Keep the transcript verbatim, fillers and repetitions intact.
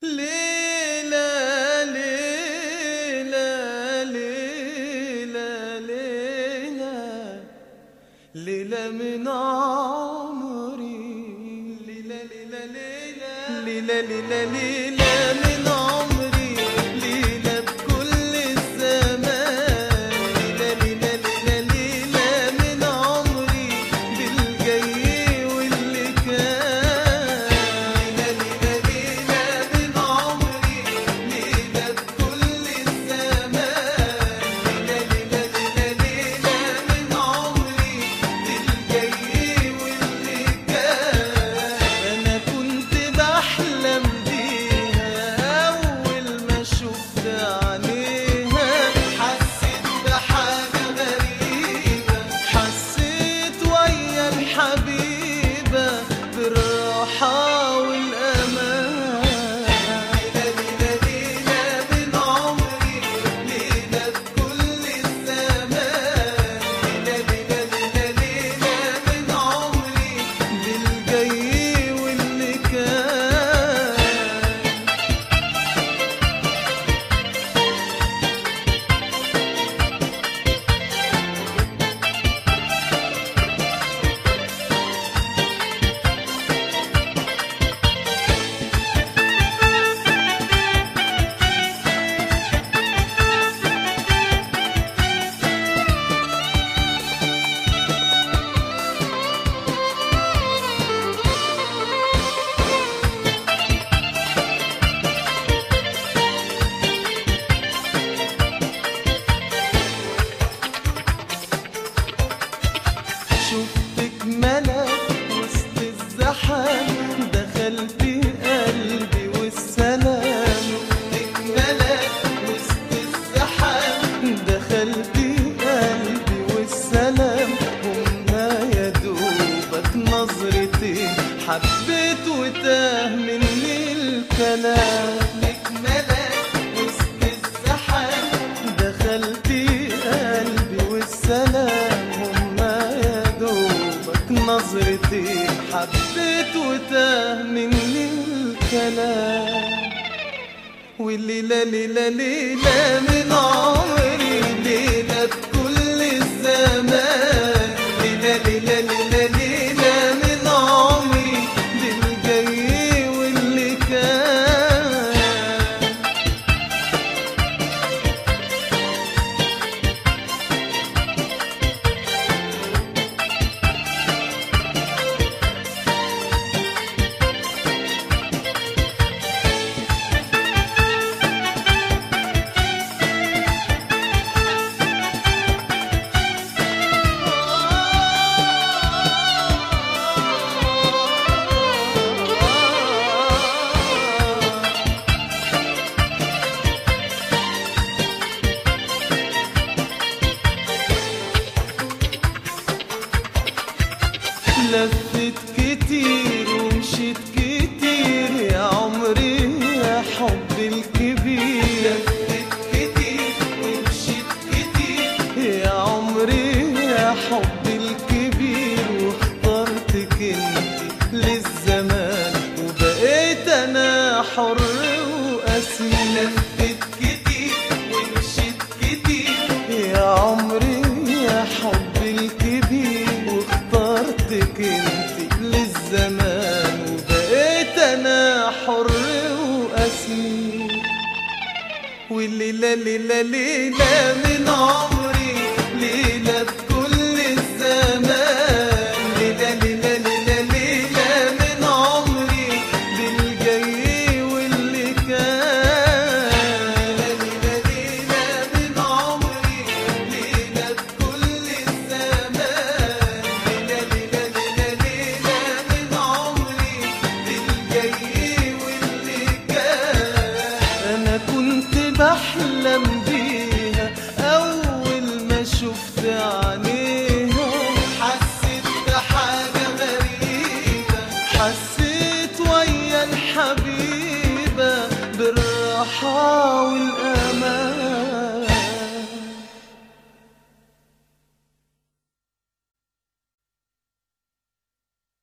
ليلى ليلى ليلى ليلى ليلى من عمري، ليلى ليلى ليلى ليلى ليلى ليلى من عمري، ليلى بكل الزمان، ليلى ليلى ليلى ليلى من عمري بالجاي واللي كان، ليلى ليلى ليلى من عمري، ليلى بكل الزمان، ليلى ليلى ليلى ليلى من عمري بالجاي واللي كان. أنا كنت بحلم بيها أول ما شفت عينيها، حسيت بحاجة غريبة، حسيت ويا الحبيبة بالراحة والأمان. ليلى ليلى ليلى من عمري، ليلى بكل الزمان، ليلى ليلى ليلى ليلى من عمري بالجاي واللي كان. شفتك ملك وسط الزحام، دخلت قلبي والسلام. شفتك ملك وسط الزحام، دخلت قلبي والسلام. هما يا دوبك نظرتين، حبيت وتاه مني الكلام. شفتك ملك وسط الزحام، دخلت قلبي والسلام. نظرتي حبيت وتاه مني الكلام. والليلة ليلة ليلة من عمري، ليلة بكل الزمان، ليلة ليلة ليلة ليلة من عمري بالجاي واللي كان. لفت كتير ومشيت كتير يا عمري يا حب الكبير. لفت كتير ومشيت كتير يا عمري يا حب الكبير. واخترتك انت للزمان وبقيت انا حر واسير. لفت كتير ومشيت كتير يا عمري يا حب الكبير. واخترتك انت للزمان وبقيت انا حر واسير. والليلة ليلة ليلة من عمري، ليلة بكل الزمان، ليلة ليلة ليلة ليلة من عمري بالجاي واللي كان. ليلة ليلة من عمري، ليلة بكل الزمان، ليلة ليلة ليلة ليلة من عمري بالجاي واللي كان. أنا كنت بحلم بيها أول ما شفت عينيها، حسيت بحاجة غريبة، حسيت ويا الحبيبة بالراحة والأمان.